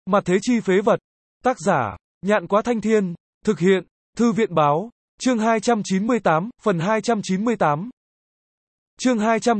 Mặt thế chi phế vật. Tác giả, Nhạn Quá Thanh Thiên. Thực hiện, Thư viện Báo. Chương 298, phần 298. Chương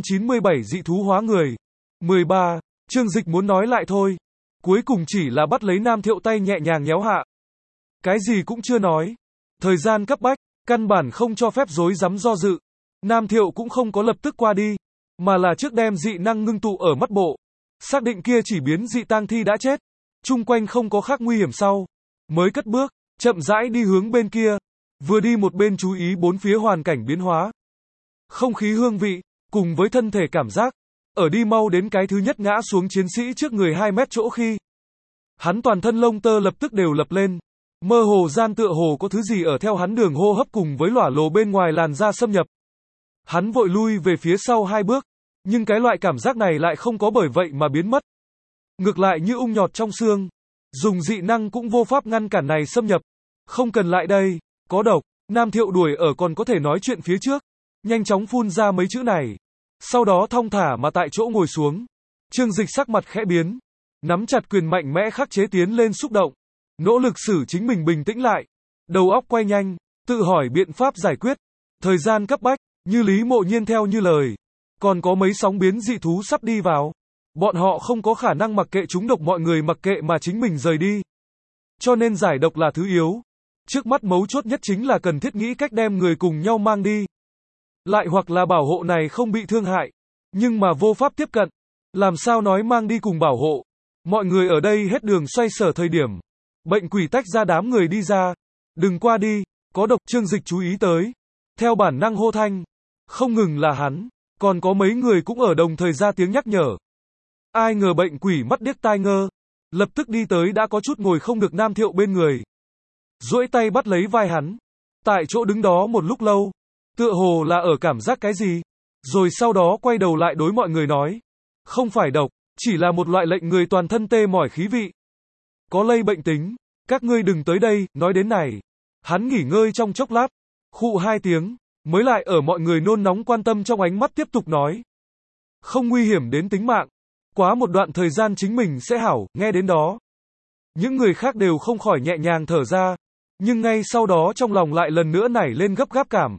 297 dị thú hóa người. 13. Trương Dịch muốn nói lại thôi. Cuối cùng chỉ là bắt lấy Nam Thiệu tay nhẹ nhàng nhéo hạ. Cái gì cũng chưa nói. Thời gian cấp bách, căn bản không cho phép rối rắm do dự. Nam Thiệu cũng không có lập tức qua đi, mà là trước đem dị năng ngưng tụ ở mắt bộ. Xác định kia chỉ biến dị tang thi đã chết. Chung quanh không có khác nguy hiểm sau. Mới cất bước, chậm rãi đi hướng bên kia. Vừa đi một bên chú ý bốn phía hoàn cảnh biến hóa. Không khí hương vị, cùng với thân thể cảm giác. Ở đi mau đến cái thứ nhất ngã xuống chiến sĩ trước người 2 mét chỗ khi. Hắn toàn thân lông tơ lập tức đều lập lên. Mơ hồ gian tựa hồ có thứ gì ở theo hắn đường hô hấp cùng với lỏa lồ bên ngoài làn da xâm nhập. Hắn vội lui về phía sau 2 bước. Nhưng cái loại cảm giác này lại không có bởi vậy mà biến mất. Ngược lại như ung nhọt trong xương. Dùng dị năng cũng vô pháp ngăn cản này xâm nhập. Không cần lại đây, có độc. Nam Thiệu đuổi ở còn có thể nói chuyện phía trước. Nhanh chóng phun ra mấy chữ này. Sau đó thong thả mà tại chỗ ngồi xuống. Trương Dịch sắc mặt khẽ biến. Nắm chặt quyền mạnh mẽ khắc chế tiến lên xúc động. Nỗ lực xử chính mình bình tĩnh lại. Đầu óc quay nhanh. Tự hỏi biện pháp giải quyết. Thời gian cấp bách, như Lý Mộ Nhiên theo như lời. Còn có mấy sóng biến dị thú sắp đi vào. Bọn họ không có khả năng mặc kệ chúng độc mọi người mặc kệ mà chính mình rời đi. Cho nên giải độc là thứ yếu. Trước mắt mấu chốt nhất chính là cần thiết nghĩ cách đem người cùng nhau mang đi. Lại hoặc là bảo hộ này không bị thương hại. Nhưng mà vô pháp tiếp cận. Làm sao nói mang đi cùng bảo hộ. Mọi người ở đây hết đường xoay sở thời điểm. Bệnh quỷ tách ra đám người đi ra. Đừng qua đi, có độc. Trương Dịch chú ý tới. Theo bản năng hô thanh. Không ngừng là hắn. Còn có mấy người cũng ở đồng thời ra tiếng nhắc nhở. Ai ngờ bệnh quỷ mắt điếc tai ngơ. Lập tức đi tới đã có chút ngồi không được Nam Thiệu bên người. Duỗi tay bắt lấy vai hắn. Tại chỗ đứng đó một lúc lâu. Tựa hồ là ở cảm giác cái gì. Rồi sau đó quay đầu lại đối mọi người nói. Không phải độc, chỉ là một loại lệnh người toàn thân tê mỏi khí vị. Có lây bệnh tính. Các ngươi đừng tới đây, nói đến này. Hắn nghỉ ngơi trong chốc lát. Khụ 2 tiếng. Mới lại ở mọi người nôn nóng quan tâm trong ánh mắt tiếp tục nói. Không nguy hiểm đến tính mạng. Quá một đoạn thời gian chính mình sẽ hảo, nghe đến đó. Những người khác đều không khỏi nhẹ nhàng thở ra. Nhưng ngay sau đó trong lòng lại lần nữa nảy lên gấp gáp cảm.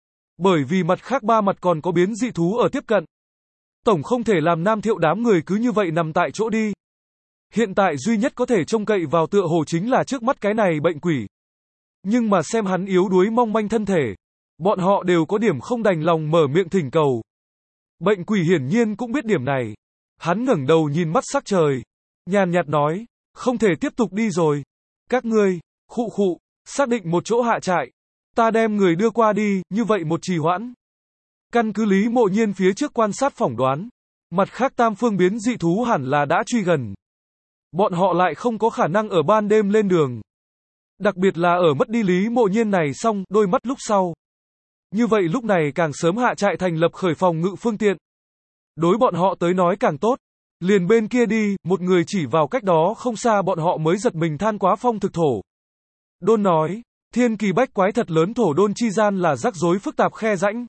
Bởi vì mặt khác 3 mặt còn có biến dị thú ở tiếp cận. Tổng không thể làm Nam Thiệu đám người cứ như vậy nằm tại chỗ đi. Hiện tại duy nhất có thể trông cậy vào tựa hồ chính là trước mắt cái này bệnh quỷ. Nhưng mà xem hắn yếu đuối mong manh thân thể. Bọn họ đều có điểm không đành lòng mở miệng thỉnh cầu. Bệnh quỷ hiển nhiên cũng biết điểm này. Hắn ngẩng đầu nhìn mắt sắc trời. Nhàn nhạt nói, không thể tiếp tục đi rồi. Các ngươi, khụ, xác định một chỗ hạ trại. Ta đem người đưa qua đi, như vậy một trì hoãn. Căn cứ Lý Mộ Nhiên phía trước quan sát phỏng đoán. Mặt khác tam phương biến dị thú hẳn là đã truy gần. Bọn họ lại không có khả năng ở ban đêm lên đường. Đặc biệt là ở mất đi Lý Mộ Nhiên này xong, đôi mắt lúc sau. Như vậy lúc này càng sớm hạ trại thành lập khởi phòng ngự phương tiện. Đối bọn họ tới nói càng tốt. Liền bên kia đi, một người chỉ vào cách đó không xa bọn họ mới giật mình than quá phong thực thổ. Đôn nói, thiên kỳ bách quái thật lớn thổ đôn chi gian là rắc rối phức tạp khe rãnh.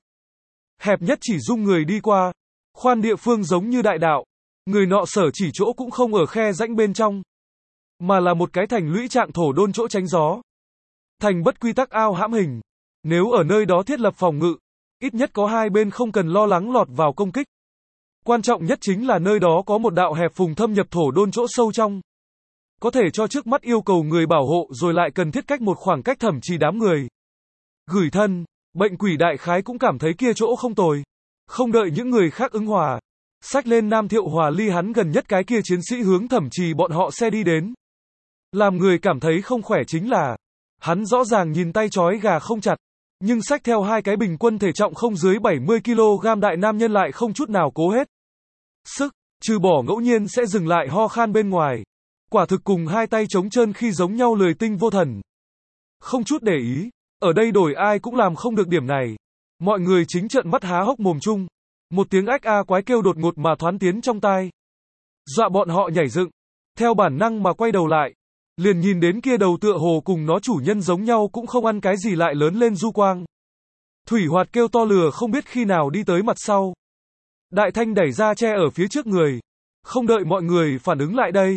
Hẹp nhất chỉ dung người đi qua. Khoan địa phương giống như đại đạo. Người nọ sở chỉ chỗ cũng không ở khe rãnh bên trong. Mà là một cái thành lũy trạng thổ đôn chỗ tránh gió. Thành bất quy tắc ao hãm hình. Nếu ở nơi đó thiết lập phòng ngự, ít nhất có 2 bên không cần lo lắng lọt vào công kích. Quan trọng nhất chính là nơi đó có một đạo hẹp phùng thâm nhập thổ đôn chỗ sâu trong. Có thể cho trước mắt yêu cầu người bảo hộ rồi lại cần thiết cách một khoảng cách thẩm trì đám người. Gửi thân, bệnh quỷ đại khái cũng cảm thấy kia chỗ không tồi. Không đợi những người khác ứng hòa. Xách lên Nam Thiệu hòa ly hắn gần nhất cái kia chiến sĩ hướng thẩm trì bọn họ xe đi đến. Làm người cảm thấy không khỏe chính là, hắn rõ ràng nhìn tay trói gà không chặt. Nhưng xách theo 2 cái bình quân thể trọng không dưới 70 kg đại nam nhân lại không chút nào cố hết sức, trừ bỏ ngẫu nhiên sẽ dừng lại ho khan bên ngoài. Quả thực cùng 2 tay trống trơn khi giống nhau lười tinh vô thần. Không chút để ý, ở đây đổi ai cũng làm không được điểm này. Mọi người chính trợn mắt há hốc mồm chung. Một tiếng ách a quái kêu đột ngột mà thoán tiến trong tai. Dọa bọn họ nhảy dựng, theo bản năng mà quay đầu lại. Liền nhìn đến kia đầu tựa hồ cùng nó chủ nhân giống nhau cũng không ăn cái gì lại lớn lên du quang. Thủy Hoạt kêu to lừa không biết khi nào đi tới mặt sau. Đại Thanh đẩy ra che ở phía trước người. Không đợi mọi người phản ứng lại đây.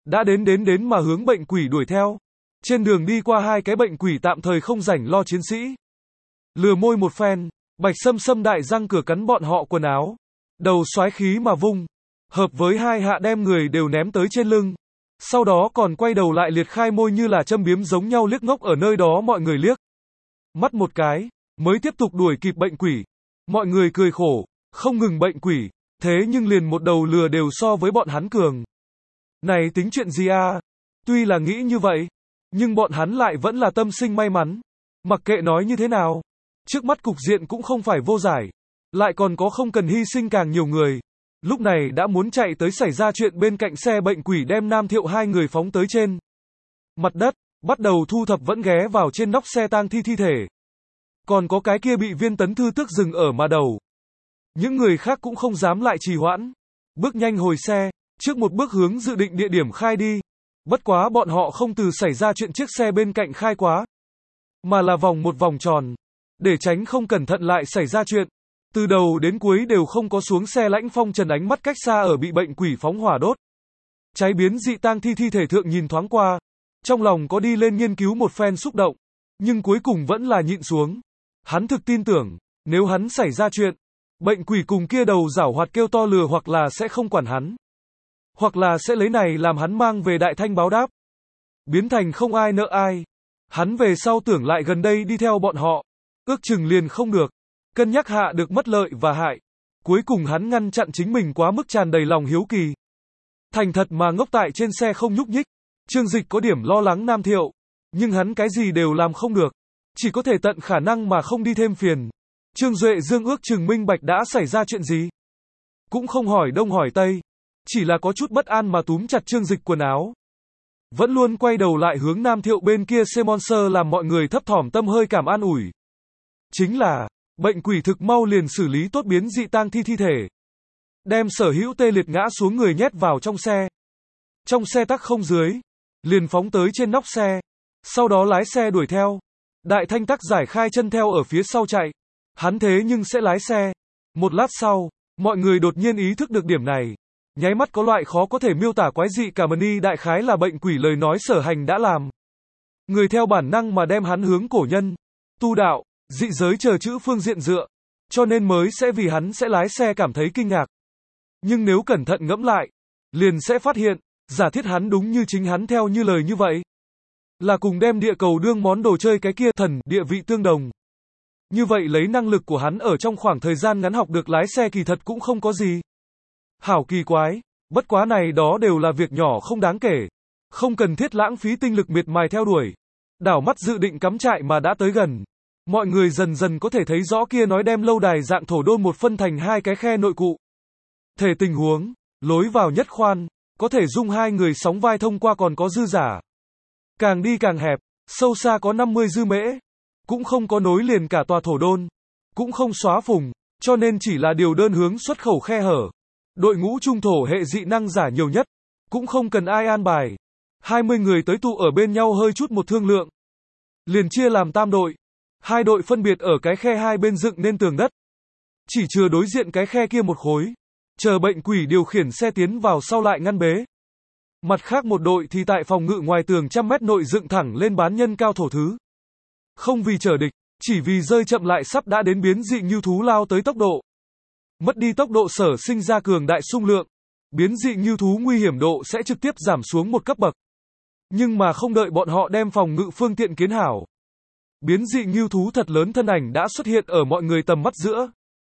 đã đến mà hướng bệnh quỷ đuổi theo. Trên đường đi qua hai cái bệnh quỷ tạm thời không rảnh lo chiến sĩ. Lừa môi một phen, Bạch Sâm Sâm đại răng cửa cắn bọn họ quần áo. Đầu xoái khí mà vung, hợp với hai hạ đem người đều ném tới trên lưng. Sau đó còn quay đầu lại liệt khai môi như là châm biếm giống nhau liếc ngốc ở nơi đó mọi người liếc. Mắt một cái, mới tiếp tục đuổi kịp bệnh quỷ. Mọi người cười khổ, không ngừng bệnh quỷ, thế nhưng liền một đầu lừa đều so với bọn hắn cường. Này tính chuyện gì à? Tuy là nghĩ như vậy, nhưng bọn hắn lại vẫn là tâm sinh may mắn. Mặc kệ nói như thế nào, trước mắt cục diện cũng không phải vô giải, lại còn có không cần hy sinh càng nhiều người. Lúc này đã muốn chạy tới xảy ra chuyện bên cạnh xe bệnh quỷ đem Nam Thiệu hai người phóng tới trên mặt đất, bắt đầu thu thập vẫn ghé vào trên nóc xe tang thi thể. Còn có cái kia bị viên tấn thư tức dừng ở mà đầu. Những người khác cũng không dám lại trì hoãn, bước nhanh hồi xe, trước một bước hướng dự định địa điểm khai đi. Bất quá bọn họ không từ xảy ra chuyện chiếc xe bên cạnh khai quá, mà là vòng một vòng tròn, để tránh không cẩn thận lại xảy ra chuyện. Từ đầu đến cuối đều không có xuống xe. Lãnh Phong Trần ánh mắt cách xa ở bị bệnh quỷ phóng hỏa đốt cháy biến dị tang thi thể thượng nhìn thoáng qua, trong lòng có đi lên nghiên cứu một phen xúc động, nhưng cuối cùng vẫn là nhịn xuống. Hắn thực tin tưởng, nếu hắn xảy ra chuyện, bệnh quỷ cùng kia đầu giảo hoạt kêu to lừa hoặc là sẽ không quản hắn, hoặc là sẽ lấy này làm hắn mang về Đại Thanh báo đáp, biến thành không ai nợ ai. Hắn về sau tưởng lại gần đây đi theo bọn họ, ước chừng liền không được. Cân nhắc hạ được mất lợi và hại, cuối cùng hắn ngăn chặn chính mình quá mức tràn đầy lòng hiếu kỳ. Thành thật mà ngốc tại trên xe không nhúc nhích. Trương Dịch có điểm lo lắng Nam Thiệu, nhưng hắn cái gì đều làm không được, chỉ có thể tận khả năng mà không đi thêm phiền. Trương Duệ Dương ước chừng minh bạch đã xảy ra chuyện gì, cũng không hỏi đông hỏi tây, chỉ là có chút bất an mà túm chặt Trương Dịch quần áo. Vẫn luôn quay đầu lại hướng Nam Thiệu bên kia xe monster làm mọi người thấp thỏm tâm hơi cảm an ủi. Chính là, bệnh quỷ thực mau liền xử lý tốt biến dị tang thi thể, đem sở hữu tê liệt ngã xuống người nhét vào trong xe. Trong xe tắc không dưới, liền phóng tới trên nóc xe, sau đó lái xe đuổi theo. Đại Thanh tắc giải khai chân theo ở phía sau chạy, hắn thế nhưng sẽ lái xe. Một lát sau, mọi người đột nhiên ý thức được điểm này, nháy mắt có loại khó có thể miêu tả quái dị cảm ơn đại khái là bệnh quỷ lời nói sở hành đã làm. Người theo bản năng mà đem hắn hướng cổ nhân, tu đạo, dị giới chờ chữ phương diện dựa, cho nên mới sẽ vì hắn sẽ lái xe cảm thấy kinh ngạc. Nhưng nếu cẩn thận ngẫm lại, liền sẽ phát hiện, giả thiết hắn đúng như chính hắn theo như lời như vậy, là cùng đem địa cầu đương món đồ chơi cái kia thần địa vị tương đồng. Như vậy lấy năng lực của hắn ở trong khoảng thời gian ngắn học được lái xe kỳ thật cũng không có gì hảo kỳ quái, bất quá này đó đều là việc nhỏ không đáng kể, không cần thiết lãng phí tinh lực miệt mài theo đuổi. Đảo mắt dự định cắm trại mà đã tới gần, mọi người dần dần có thể thấy rõ kia nói đem lâu đài dạng thổ đôn một phân thành hai cái khe nội cụ. Thể tình huống, lối vào nhất khoan, có thể dung hai người sóng vai thông qua còn có dư giả. Càng đi càng hẹp, sâu xa có 50 dư mễ, cũng không có nối liền cả tòa thổ đôn, cũng không xóa phùng, cho nên chỉ là điều đơn hướng xuất khẩu khe hở. Đội ngũ trung thổ hệ dị năng giả nhiều nhất, cũng không cần ai an bài. 20 người tới tụ ở bên nhau hơi chút một thương lượng, liền chia làm tam đội. Hai đội phân biệt ở cái khe hai bên dựng nên tường đất, chỉ chừa đối diện cái khe kia một khối, chờ bệnh quỷ điều khiển xe tiến vào sau lại ngăn bế. Mặt khác một đội thì tại phòng ngự ngoài tường 100 mét nội dựng thẳng lên bán nhân cao thổ thứ. Không vì chờ địch, chỉ vì rơi chậm lại sắp đã đến biến dị ngưu thú lao tới tốc độ. Mất đi tốc độ sở sinh ra cường đại xung lượng, biến dị ngưu thú nguy hiểm độ sẽ trực tiếp giảm xuống một cấp bậc. Nhưng mà không đợi bọn họ đem phòng ngự phương tiện kiến hảo, biến dị ngưu thú thật lớn thân ảnh đã xuất hiện ở mọi người tầm mắt giữa.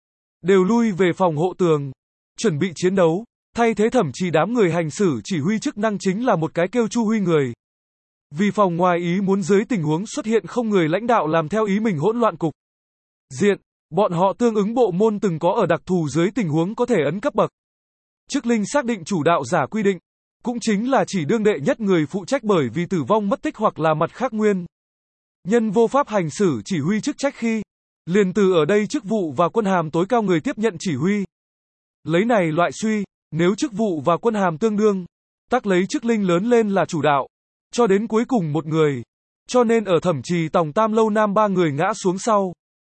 Đều lui về phòng hộ tường, chuẩn bị chiến đấu, thay thế Thẩm Trì đám người hành xử chỉ huy chức năng chính là một cái kêu Chu Huy người. Vì phòng ngoài ý muốn dưới tình huống xuất hiện không người lãnh đạo làm theo ý mình hỗn loạn cục diện, bọn họ tương ứng bộ môn từng có ở đặc thù dưới tình huống có thể ấn cấp bậc. Chức linh xác định chủ đạo giả quy định, cũng chính là chỉ đương đệ nhất người phụ trách bởi vì tử vong mất tích hoặc là mặt khác nguyên nhân vô pháp hành xử chỉ huy chức trách khi, liền từ ở đây chức vụ và quân hàm tối cao người tiếp nhận chỉ huy. Lấy này loại suy, nếu chức vụ và quân hàm tương đương, tắc lấy chức linh lớn lên là chủ đạo, cho đến cuối cùng một người. Cho nên ở Thẩm Trì Tòng Tam Lâu Nam 3 người ngã xuống sau.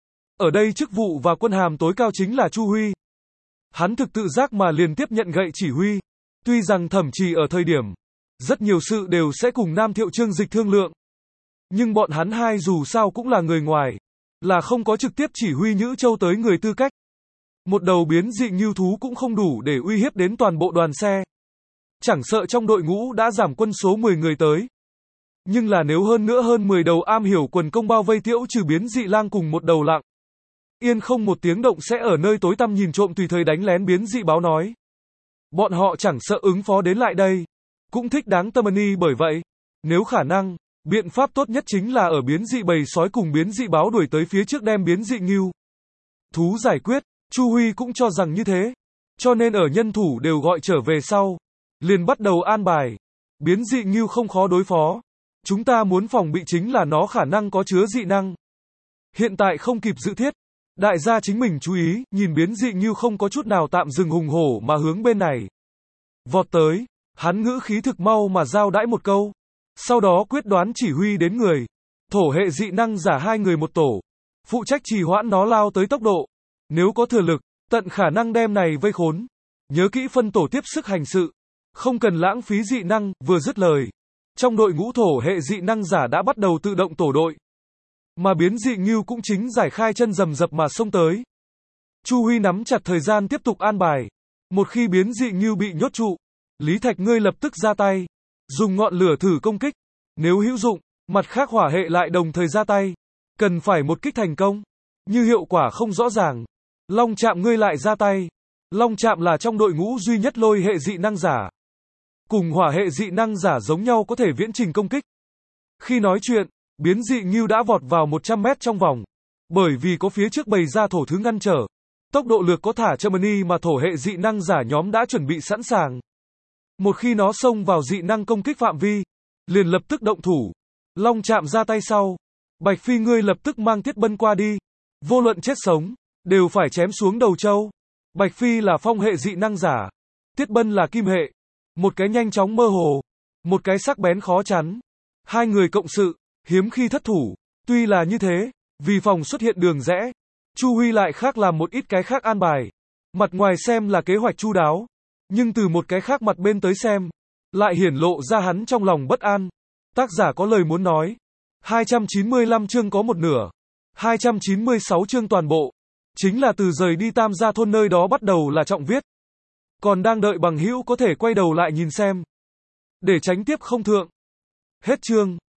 Ở đây chức vụ và quân hàm tối cao chính là Chu Huy. Hắn thực tự giác mà liền tiếp nhận gậy chỉ huy. Tuy rằng Thẩm Trì ở thời điểm Rất nhiều sự đều sẽ cùng Nam Thiệu Trương Dịch thương lượng. Nhưng bọn hắn hai dù sao cũng là người ngoài, là không có trực tiếp chỉ huy Nhữ Châu tới người tư cách. Một đầu biến dị ngưu thú cũng không đủ để uy hiếp đến toàn bộ đoàn xe. Chẳng sợ trong đội ngũ đã giảm quân số 10 người tới. Nhưng là nếu hơn nữa hơn 10 đầu am hiểu quần công bao vây Tiễu Trừ biến dị lang cùng một đầu Lặng Yên không một tiếng động sẽ ở nơi tối tăm nhìn trộm tùy thời đánh lén biến dị báo nói. Bọn họ chẳng sợ ứng phó đến lại đây. Cũng thích đáng tâm ni bởi vậy. Nếu khả năng, biện pháp tốt nhất chính là ở biến dị bầy sói cùng biến dị báo đuổi tới phía trước đem biến dị ngưu thú giải quyết. Chu Huy cũng cho rằng như thế. Cho nên ở nhân thủ đều gọi trở về sau. Liền bắt đầu an bài. Biến dị ngưu không khó đối phó. Chúng ta muốn phòng bị chính là nó khả năng có chứa dị năng. Hiện tại không kịp dự thiết. Đại gia chính mình chú ý, nhìn biến dị ngưu không có chút nào tạm dừng hùng hổ mà hướng bên này. Vọt tới, hắn ngữ khí thực mau mà giao đãi một câu. Sau đó quyết đoán chỉ huy đến người. Thổ hệ dị năng giả hai người một tổ. Phụ trách trì hoãn nó lao tới tốc độ. Nếu có thừa lực, tận khả năng đem này vây khốn. Nhớ kỹ phân tổ tiếp sức hành sự. Không cần lãng phí dị năng, vừa dứt lời. Trong đội ngũ thổ hệ dị năng giả đã bắt đầu tự động tổ đội. Mà biến dị ngưu cũng chính giải khai chân rầm rập mà xông tới. Chu Huy nắm chặt thời gian tiếp tục an bài. Một khi biến dị ngưu bị nhốt trụ, Lý Thạch ngươi lập tức ra tay. Dùng ngọn lửa thử công kích. Nếu hữu dụng, mặt khác hỏa hệ lại đồng thời ra tay. Cần phải một kích thành công. Như hiệu quả không rõ ràng. Long Trạm ngươi lại ra tay. Long Trạm là trong đội ngũ duy nhất lôi hệ dị năng giả. Cùng hỏa hệ dị năng giả giống nhau có thể viễn trình công kích. Khi nói chuyện, biến dị ngưu đã vọt vào 100 mét trong vòng. Bởi vì có phía trước bầy ra thổ thứ ngăn trở. Tốc độ lược có thả Germany mà thổ hệ dị năng giả nhóm đã chuẩn bị sẵn sàng. Một khi nó xông vào dị năng công kích phạm vi, liền lập tức động thủ. Long Trạm ra tay sau. Bạch Phi ngươi lập tức mang Tiết Bân qua đi. Vô luận chết sống, đều phải chém xuống đầu trâu. Bạch Phi là phong hệ dị năng giả. Tiết Bân là kim hệ. Một cái nhanh chóng mơ hồ. Một cái sắc bén khó chắn. Hai người cộng sự, hiếm khi thất thủ. Tuy là như thế, vì phòng xuất hiện đường rẽ, Chu Huy lại khác làm một ít cái khác an bài. Mặt ngoài xem là kế hoạch chu đáo. Nhưng từ một cái khác mặt bên tới xem, lại hiển lộ ra hắn trong lòng bất an. Tác giả có lời muốn nói. 295 chương có một nửa. 296 chương toàn bộ. Chính là từ rời đi Tam Gia Thôn nơi đó bắt đầu là trọng viết. Còn đang đợi bằng hữu có thể quay đầu lại nhìn xem. Để tránh tiếp không thượng. Hết chương.